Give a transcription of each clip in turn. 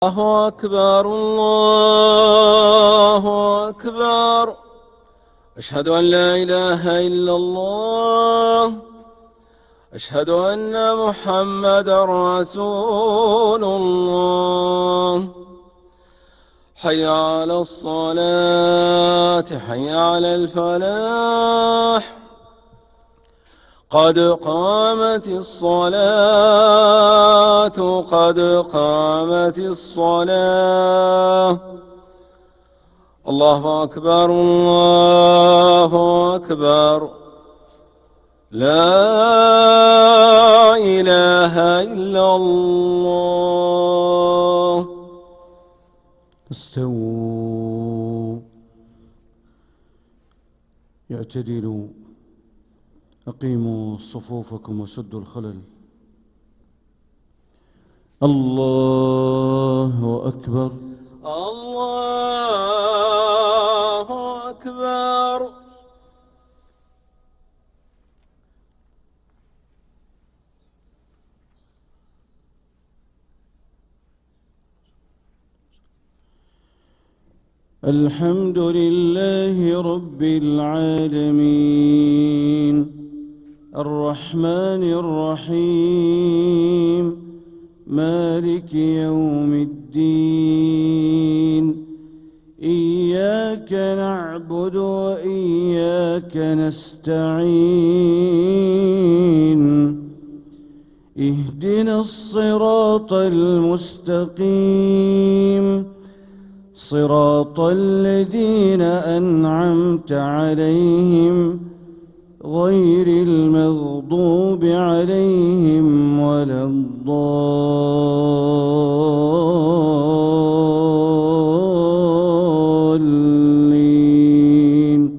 الله أكبر الله أكبر. أشهد أن لا إله إلا الله. أشهد أن محمدا رسول الله. حي على الصلاة حي على الفلاح. قد قامت الصلاة قد قامت الصلاة. الله أكبر الله أكبر. لا إله إلا الله. استووا اعتدلوا أقيموا صفوفكم وسدوا الخلل. الله أكبر الله أكبر. الحمد لله رب العالمين الرحمن الرحيم مالك يوم الدين. إياك نعبد وإياك نستعين. اهدنا الصراط المستقيم صراط الذين أنعمت عليهم غير المغضوب عليهم ولا الضالين.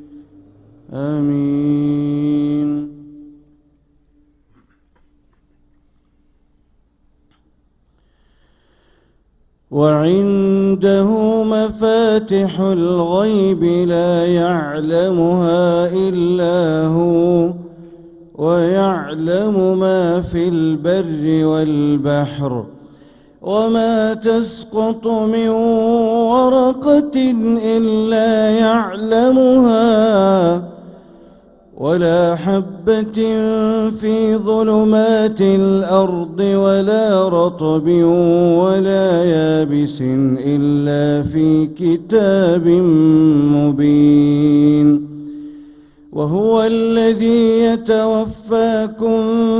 آمين. وعنده مفاتح الغيب لا يعلمها إلا هو ويعلم ما في البر والبحر وما تسقط من ورقة إلا يعلمها ولا حبة في ظلمات الأرض ولا رطب ولا يابس إلا في كتاب مبين. وهو الذي يتوفاكم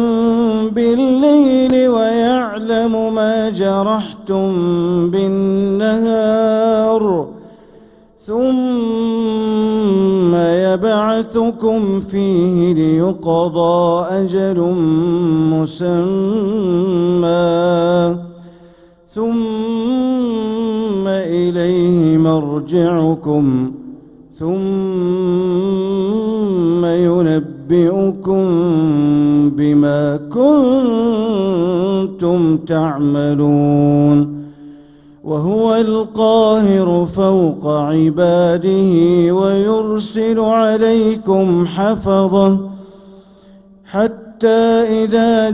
بالليل ويعلم ما جرحتم بالنهار ثم يبعثكم فيه ليقضى أجل مسمى ثم إليه مرجعكم ثم ينبئكم بما كنتم تعملون. وهو القاهر فوق عباده ويرسل عليكم حفظة حتى إذا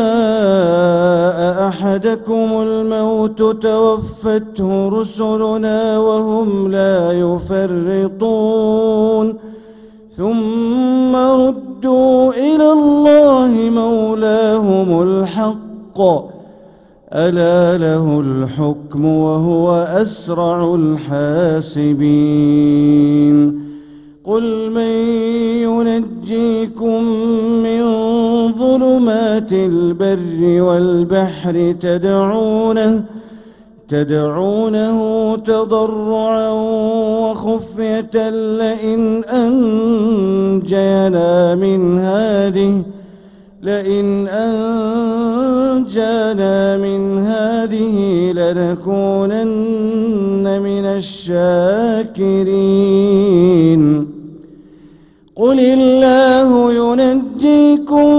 جاء أحدكم الموت توفته رسلنا وهم لا يفرطون ثم ردوا إلى الله مولاهم الحق ألا له الحكم وهو أسرع الحاسبين. قل من ينجيكم من ظلمات البر والبحر تدعونه تضرعا وخفية لئن أنجانا من هذه لنكونن من الشاكرين. قل الله ينجيكم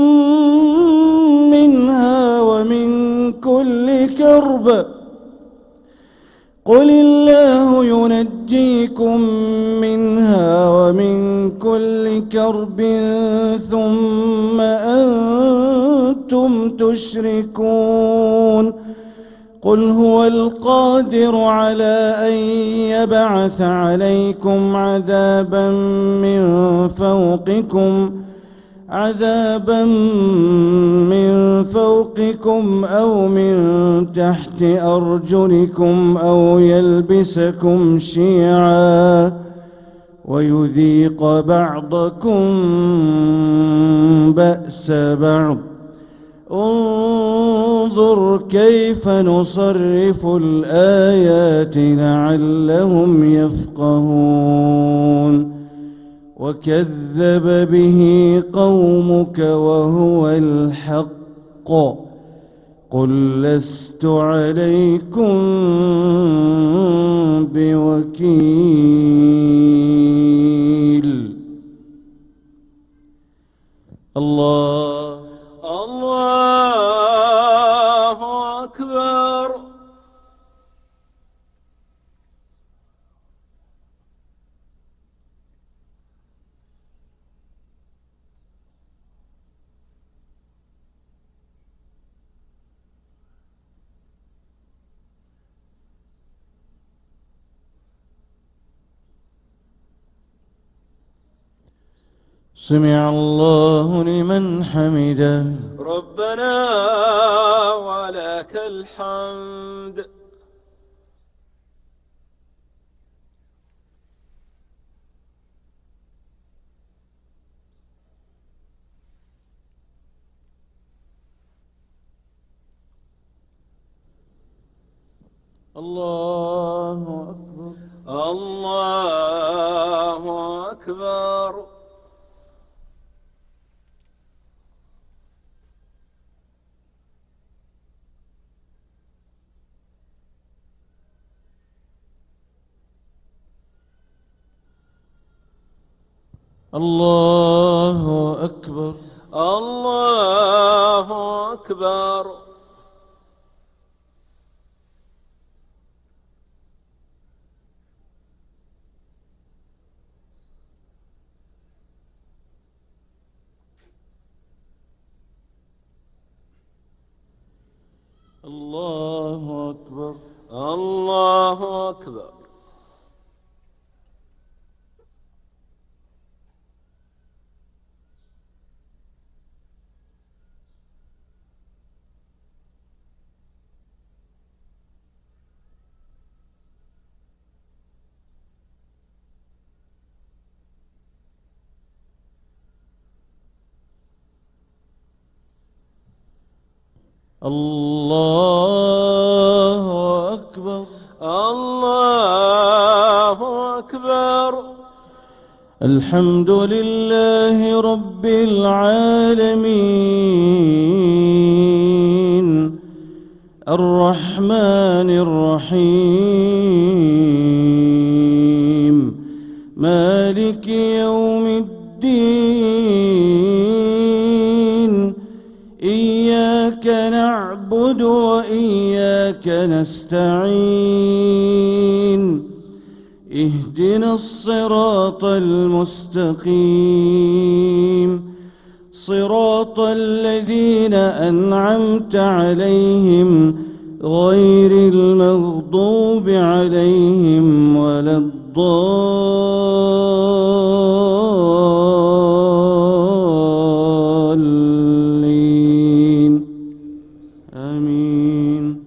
منها ومن كل كرب قل الله ينجيكم منها ومن كل كرب ثم أنتم تشركون. قل هو القادر على أن يبعث عليكم عذابا من فوقكم أو من تحت أرجلكم أو يلبسكم شيعا ويذيق بعضكم بأس بعض. انظر كيف نصرف الآيات لعلهم يفقهون. وكذب به قومك وهو الحق قل لست عليكم بوكيل. الله أكبر. سمع الله لمن حمده. ربنا ولك الحمد. الله أكبر. الله أكبر. الله أكبر. الله أكبر. الله أكبر. الله أكبر. الله أكبر. الله أكبر. الحمد لله رب العالمين الرحمن الرحيم مالك يوم الدين. إياك نعبد وإياك نستعين. اهدنا الصراط المستقيم صراط الذين أنعمت عليهم غير المغضوب عليهم ولا الضالين. آمين.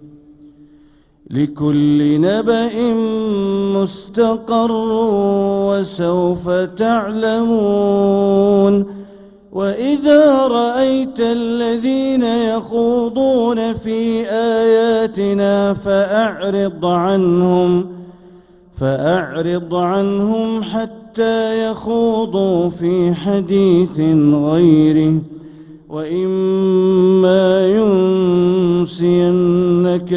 لكل نبأ مستقر وسوف تعلمون. وإذا رأيت الذين يخوضون في آياتنا فأعرض عنهم حتى يخوضوا في حديث غيره. وإما ينسينك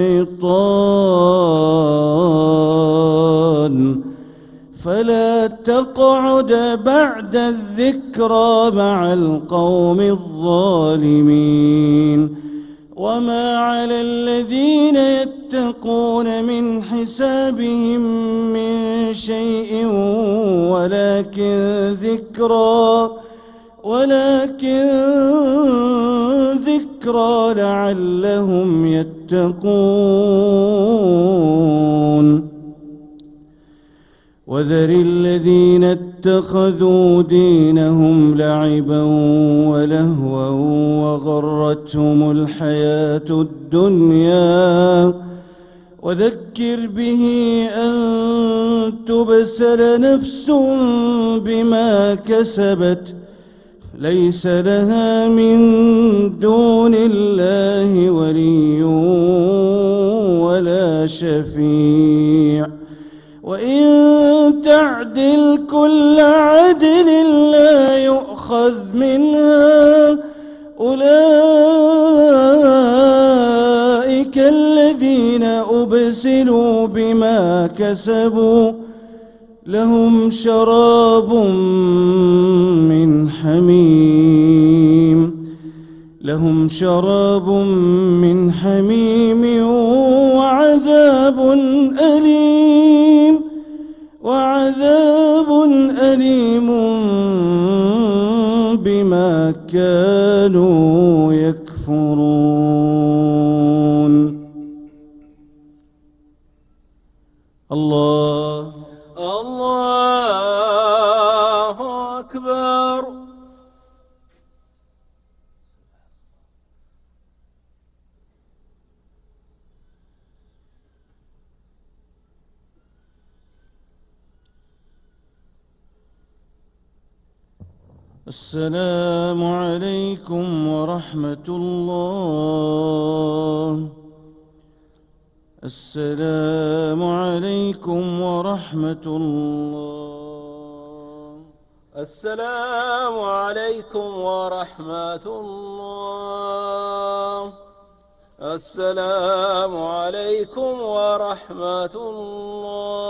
الشيطان فلا تقعد بعد الذكرى مع القوم الظالمين. وما على الذين يتقون من حسابهم من شيء ولكن ولكن ذكرى لعلهم يتقون. وذر الذين اتخذوا دينهم لعبا ولهوا وغرتهم الحياة الدنيا وذكر به أن تبسل نفس بما كسبت ليس لها من دون الله ولي ولا شفيع وإن تعدل كل عدل لا يؤخذ منها أولئك الذين أبسلوا بما كسبوا لهم شراب من حميم وعذاب أليم بما كانوا يكفرون. الله أكبر. السلام عليكم ورحمة الله. السلام عليكم ورحمة الله. السلام عليكم ورحمة الله. السلام عليكم ورحمة الله.